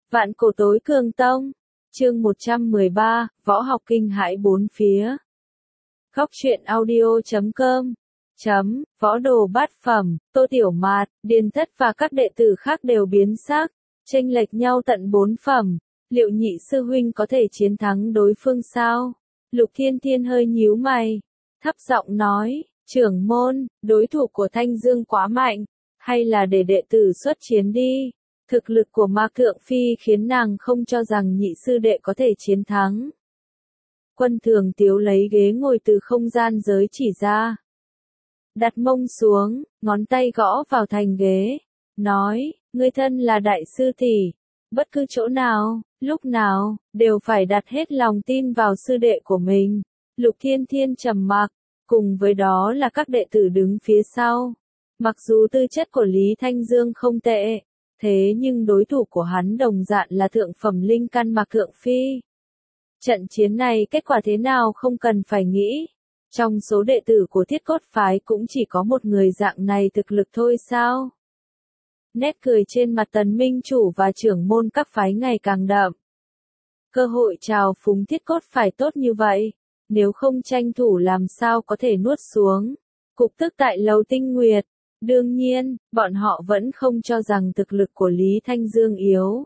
Vạn cổ tối cường tông. Chương 113, võ học kinh hãi bốn phía. Góc truyện audio.com. Võ đồ bát phẩm, Tô Tiểu Mạt, Điền Thất và các đệ tử khác đều biến sắc, chênh lệch nhau tận 4 phẩm. Liệu nhị sư huynh có thể chiến thắng đối phương sao? Lục Thiên Thiên hơi nhíu mày, thấp giọng nói, trưởng môn, đối thủ của Thanh Dương quá mạnh, hay là để đệ tử xuất chiến đi. Thực lực của Ma Thượng Phi khiến nàng không cho rằng nhị sư đệ có thể chiến thắng. Quân Thường Tiếu lấy ghế ngồi từ không gian giới chỉ ra. Đặt mông xuống, ngón tay gõ vào thành ghế. Nói, ngươi thân là đại sư tỷ. Bất cứ chỗ nào, lúc nào, đều phải đặt hết lòng tin vào sư đệ của mình. Lục Thiên Thiên trầm mặc, cùng với đó là các đệ tử đứng phía sau. Mặc dù tư chất của Lý Thanh Dương không tệ, thế nhưng đối thủ của hắn đồng dạng là thượng phẩm linh căn Ma Thượng Phi. Trận chiến này kết quả thế nào không cần phải nghĩ. Trong số đệ tử của Thiết Cốt Phái cũng chỉ có một người dạng này thực lực thôi sao? Nét cười trên mặt Tần Minh Chủ và trưởng môn các phái ngày càng đậm. Cơ hội trào phúng Thiết Cốt Phái tốt như vậy, nếu không tranh thủ làm sao có thể nuốt xuống. Cục tức tại Lầu Tinh Nguyệt. Đương nhiên, bọn họ vẫn không cho rằng thực lực của Lý Thanh Dương yếu.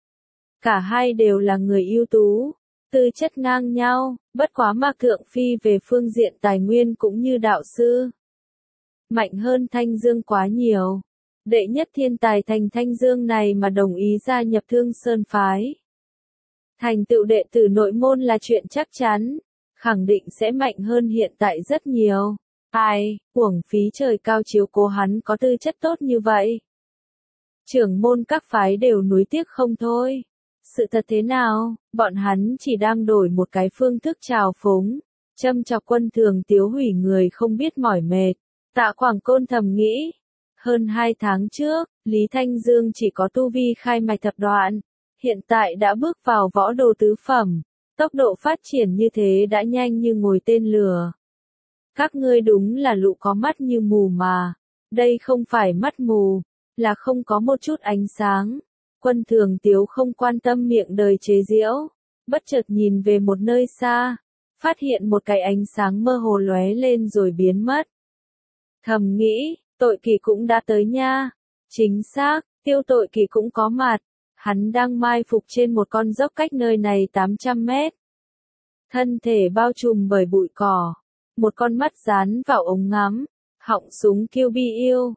Cả hai đều là người ưu tú, tư chất ngang nhau, bất quá Ma Thượng Phi về phương diện tài nguyên cũng như đạo sư. Mạnh hơn Thanh Dương quá nhiều. Đệ nhất thiên tài thành Thanh Dương này mà đồng ý gia nhập Thương Sơn Phái. Thành tựu đệ tử nội môn là chuyện chắc chắn, khẳng định sẽ mạnh hơn hiện tại rất nhiều. Ai, uổng phí trời cao chiếu cố hắn có tư chất tốt như vậy. Trưởng môn các phái đều nuối tiếc không thôi. Sự thật thế nào, bọn hắn chỉ đang đổi một cái phương thức trào phúng, châm chọc Quân Thường Tiếu hủy người không biết mỏi mệt. Tạ Quảng Côn thầm nghĩ, hơn 2 tháng trước, Lý Thanh Dương chỉ có tu vi khai mạch thập đoạn, hiện tại đã bước vào võ đồ tứ phẩm, tốc độ phát triển như thế đã nhanh như ngồi tên lửa. Các ngươi đúng là lũ có mắt như mù mà. Đây không phải mắt mù, là không có một chút ánh sáng. Quân Thường Tiếu không quan tâm miệng đời chế giễu, bất chợt nhìn về một nơi xa, phát hiện một cái ánh sáng mơ hồ lóe lên rồi biến mất. Thầm nghĩ, Tội Kỳ cũng đã tới nha. Chính xác, Tiêu Tội Kỳ cũng có mặt. Hắn đang mai phục trên một con dốc cách nơi này 800 mét. Thân thể bao trùm bởi bụi cỏ. Một con mắt dán vào ống ngắm, họng súng kiêu bi yêu,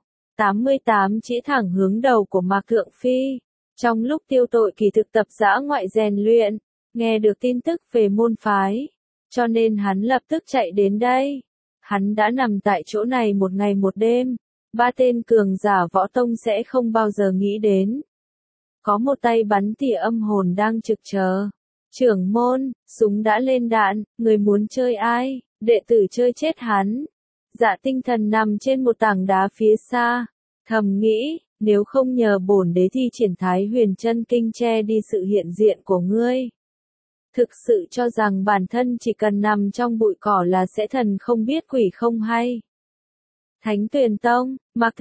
88 chỉ thẳng hướng đầu của Ma Thượng Phi. Trong lúc Tiêu Tội Kỳ thực tập dã ngoại rèn luyện, nghe được tin tức về môn phái, cho nên hắn lập tức chạy đến đây. Hắn đã nằm tại chỗ này một ngày một đêm, 3 tên cường giả võ tông sẽ không bao giờ nghĩ đến. Có một tay bắn tỉa âm hồn đang trực chờ. Trưởng môn, súng đã lên đạn, người muốn chơi ai? Đệ tử chơi chết hắn. Dạ Tinh Thần nằm trên một tảng đá phía xa, thầm nghĩ, nếu không nhờ bổn đế thi triển Thái Huyền Chân Kinh che đi sự hiện diện của ngươi. Thực sự cho rằng bản thân chỉ cần nằm trong bụi cỏ là sẽ thần không biết quỷ không hay. Thánh Tuyền Tông,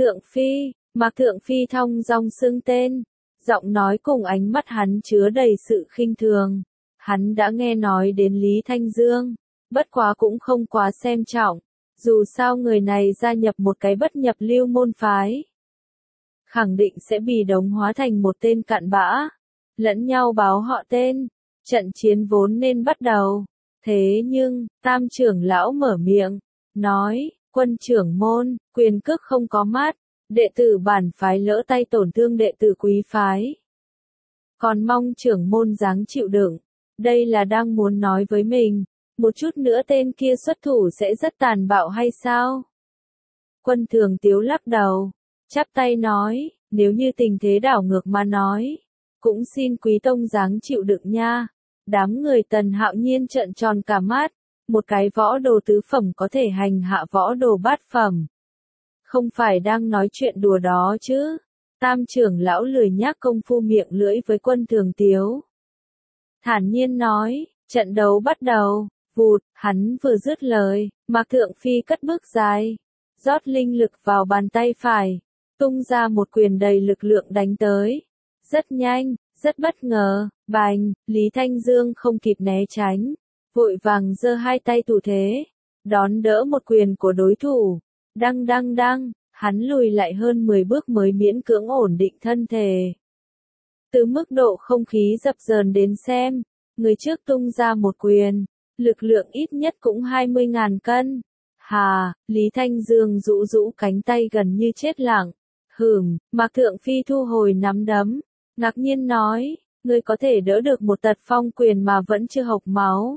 Mạc Thượng Phi thong dong xưng tên, giọng nói cùng ánh mắt hắn chứa đầy sự khinh thường. Hắn đã nghe nói đến Lý Thanh Dương, bất quá cũng không quá xem trọng, dù sao người này gia nhập một cái bất nhập lưu môn phái. Khẳng định sẽ bị đống hóa thành một tên cặn bã, lẫn nhau báo họ tên, trận chiến vốn nên bắt đầu. Thế nhưng, Tam trưởng lão mở miệng, nói, Quân trưởng môn, quyền cước không có mắt, đệ tử bản phái lỡ tay tổn thương đệ tử quý phái. Còn mong trưởng môn dáng chịu đựng, đây là đang muốn nói với mình. Một chút nữa tên kia xuất thủ sẽ rất tàn bạo hay sao? Quân Thường Tiếu lắc đầu, chắp tay nói, nếu như tình thế đảo ngược mà nói, cũng xin quý tông dáng chịu đựng nha. Đám người Tần Hạo Nhiên trợn tròn cả mắt, một cái võ đồ tứ phẩm có thể hành hạ võ đồ bát phẩm. Không phải đang nói chuyện đùa đó chứ? Tam trưởng lão lười nhác công phu miệng lưỡi với Quân Thường Tiếu. Thản nhiên nói, trận đấu bắt đầu. Vụt, hắn vừa dứt lời, Mạc Thượng Phi cất bước dài, rót linh lực vào bàn tay phải, tung ra một quyền đầy lực lượng đánh tới. Rất nhanh, Rất bất ngờ, bành, Lý Thanh Dương không kịp né tránh, vội vàng giơ hai tay thủ thế, đón đỡ một quyền của đối thủ. Đăng đăng đăng, hắn lùi lại hơn 10 bước mới miễn cưỡng ổn định thân thể. Từ mức độ không khí dập dờn đến xem, người trước tung ra một quyền, lực lượng ít nhất cũng 20.000 cân. Hà, Lý Thanh Dương rũ rũ cánh tay gần như chết lặng. Mạc Thượng Phi thu hồi nắm đấm, ngạc nhiên nói, ngươi có thể đỡ được một tật phong quyền mà vẫn chưa hộc máu.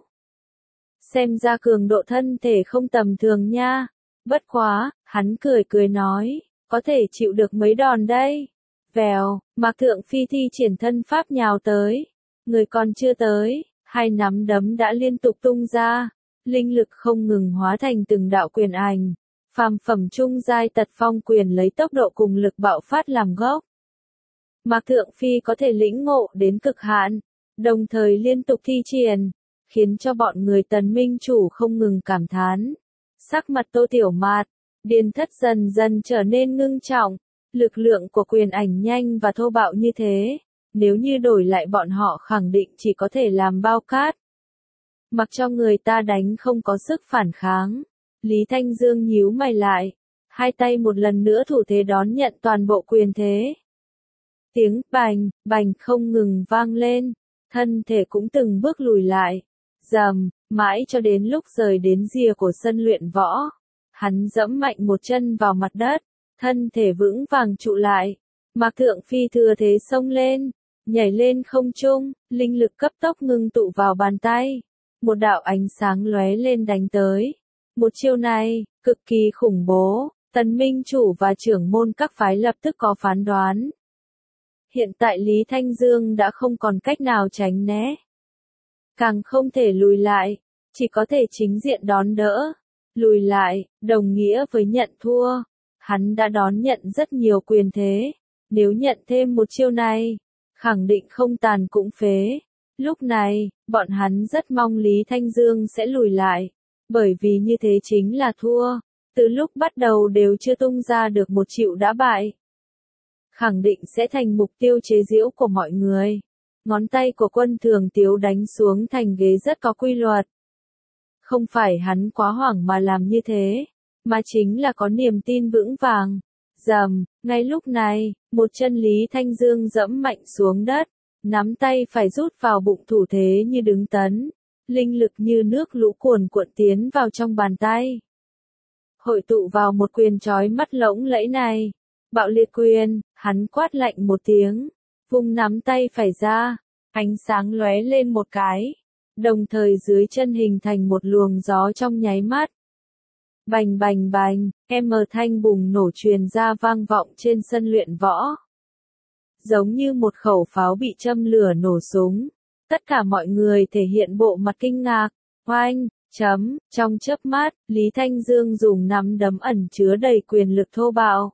Xem ra cường độ thân thể không tầm thường nha. Bất quá, hắn cười cười nói, có thể chịu được mấy đòn đây. Vèo, Mạc Thượng Phi thi triển thân pháp nhào tới. Người còn chưa tới, hai nắm đấm đã liên tục tung ra. Linh lực không ngừng hóa thành từng đạo quyền ảnh. Phàm phẩm trung giai tật phong quyền lấy tốc độ cùng lực bạo phát làm gốc. Mạc Thượng Phi có thể lĩnh ngộ đến cực hạn, đồng thời liên tục thi triển, khiến cho bọn người Tần Minh Chủ không ngừng cảm thán. Sắc mặt Tô Tiểu Mạt, Điền Thất dần dần trở nên ngưng trọng, lực lượng của quyền ảnh nhanh và thô bạo như thế, nếu như đổi lại bọn họ khẳng định chỉ có thể làm bao cát. Mặc cho người ta đánh không có sức phản kháng, Lý Thanh Dương nhíu mày lại, hai tay một lần nữa thủ thế đón nhận toàn bộ quyền thế. Tiếng bành, bành không ngừng vang lên, thân thể cũng từng bước lùi lại, rầm, mãi cho đến lúc rời đến rìa của sân luyện võ. Hắn dẫm mạnh một chân vào mặt đất, thân thể vững vàng trụ lại. Mạc Thượng Phi thừa thế xông lên, nhảy lên không trung, linh lực cấp tốc ngưng tụ vào bàn tay. Một đạo ánh sáng lóe lên đánh tới. Một chiêu này, cực kỳ khủng bố, Tần Minh Chủ và trưởng môn các phái lập tức có phán đoán. Hiện tại Lý Thanh Dương đã không còn cách nào tránh né. Càng không thể lùi lại, chỉ có thể chính diện đón đỡ. Lùi lại, đồng nghĩa với nhận thua. Hắn đã đón nhận rất nhiều quyền thế. Nếu nhận thêm một chiêu này, khẳng định không tàn cũng phế. Lúc này, bọn hắn rất mong Lý Thanh Dương sẽ lùi lại. Bởi vì như thế chính là thua. Từ lúc bắt đầu đều chưa tung ra được một chịu đã bại. Khẳng định sẽ thành mục tiêu chế giễu của mọi người. Ngón tay của Quân Thường Tiếu đánh xuống thành ghế rất có quy luật. Không phải hắn quá hoảng mà làm như thế, mà chính là có niềm tin vững vàng. Rầm, ngay lúc này, một chân Lý Thanh Dương dẫm mạnh xuống đất, nắm tay phải rút vào bụng thủ thế như đứng tấn. Linh lực như nước lũ cuồn cuộn tiến vào trong bàn tay. Hội tụ vào một quyền chói mắt lỗng lẫy này. Bạo liệt quyền, hắn quát lạnh một tiếng, vung nắm tay phải ra, ánh sáng lóe lên một cái, đồng thời dưới chân hình thành một luồng gió trong nháy mắt. Bành bành bành, thanh bùng nổ truyền ra vang vọng trên sân luyện võ. Giống như một khẩu pháo bị châm lửa nổ súng. Tất cả mọi người thể hiện bộ mặt kinh ngạc, oanh, trong chớp mắt, Lý Thanh Dương dùng nắm đấm ẩn chứa đầy quyền lực thô bạo.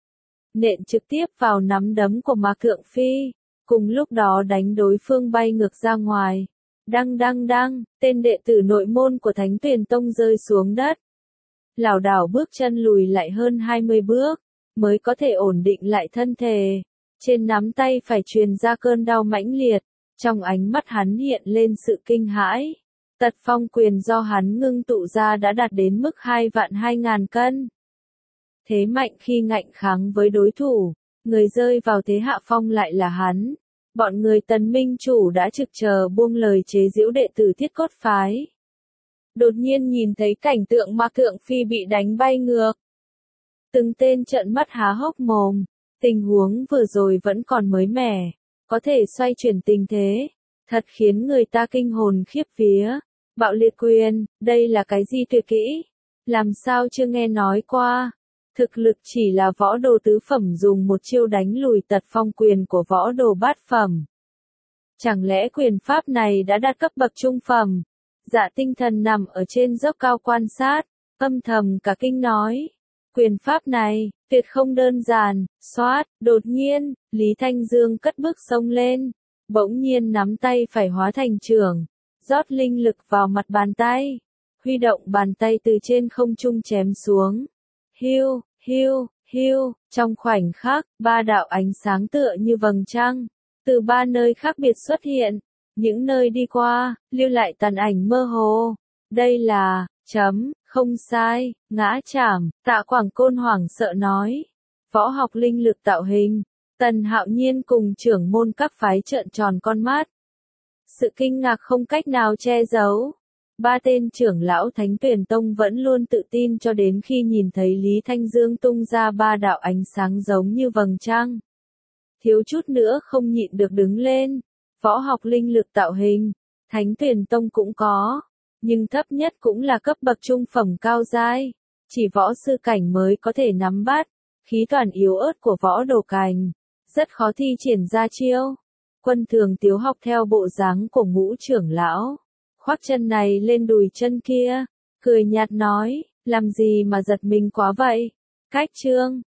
Nện trực tiếp vào nắm đấm của Mạc Thượng Phi, cùng lúc đó đánh đối phương bay ngược ra ngoài. Đăng đăng đăng, tên đệ tử nội môn của Thánh Tuyền Tông rơi xuống đất. Lảo đảo bước chân lùi lại hơn 20 bước, mới có thể ổn định lại thân thể. Trên nắm tay phải truyền ra cơn đau mãnh liệt, trong ánh mắt hắn hiện lên sự kinh hãi. Tật phong quyền do hắn ngưng tụ ra đã đạt đến mức 2.200.000 cân. Thế mạnh khi ngạnh kháng với đối thủ, người rơi vào thế hạ phong lại là hắn. Bọn người Tần Minh Chủ đã trực chờ buông lời chế giễu đệ tử Thiết Cốt phái. Đột nhiên nhìn thấy cảnh tượng Mạc Thượng Phi bị đánh bay ngược. Từng tên trợn mắt há hốc mồm, tình huống vừa rồi vẫn còn mới mẻ, có thể xoay chuyển tình thế, thật khiến người ta kinh hồn khiếp vía. Bạo liệt quyền, đây là cái gì tuyệt kỹ? Làm sao chưa nghe nói qua? Thực lực chỉ là võ đồ tứ phẩm dùng một chiêu đánh lùi tật phong quyền của võ đồ bát phẩm. Chẳng lẽ quyền pháp này đã đạt cấp bậc trung phẩm? Dạ Tinh Thần nằm ở trên dốc cao quan sát, âm thầm cả kinh nói. Quyền pháp này, tuyệt không đơn giản, xoát, đột nhiên, Lý Thanh Dương cất bước xông lên, bỗng nhiên nắm tay phải hóa thành chưởng, rót linh lực vào mặt bàn tay, huy động bàn tay từ trên không trung chém xuống. Hiu, hiu, hiu, trong khoảnh khắc, ba đạo ánh sáng tựa như vầng trăng, từ ba nơi khác biệt xuất hiện. Những nơi đi qua, lưu lại tàn ảnh mơ hồ. Đây là, không sai, ngã chảm, Tạ Quảng Côn hoảng sợ nói. Võ học linh lực tạo hình. Tần Hạo Nhiên cùng trưởng môn các phái trợn tròn con mắt. Sự kinh ngạc không cách nào che giấu. Ba tên trưởng lão Thánh Tuyển Tông vẫn luôn tự tin cho đến khi nhìn thấy Lý Thanh Dương tung ra ba đạo ánh sáng giống như vầng trăng. Thiếu chút nữa không nhịn được đứng lên. Võ học linh lực tạo hình, Thánh Tuyển Tông cũng có, nhưng thấp nhất cũng là cấp bậc trung phẩm cao giai, chỉ võ sư cảnh mới có thể nắm bắt. Khí toàn yếu ớt của võ đồ cành, rất khó thi triển ra chiêu. Quân Thường Tiếu học theo bộ dáng của Ngũ trưởng lão, khoác chân này lên đùi chân kia, cười nhạt nói, làm gì mà giật mình quá vậy? Cách chương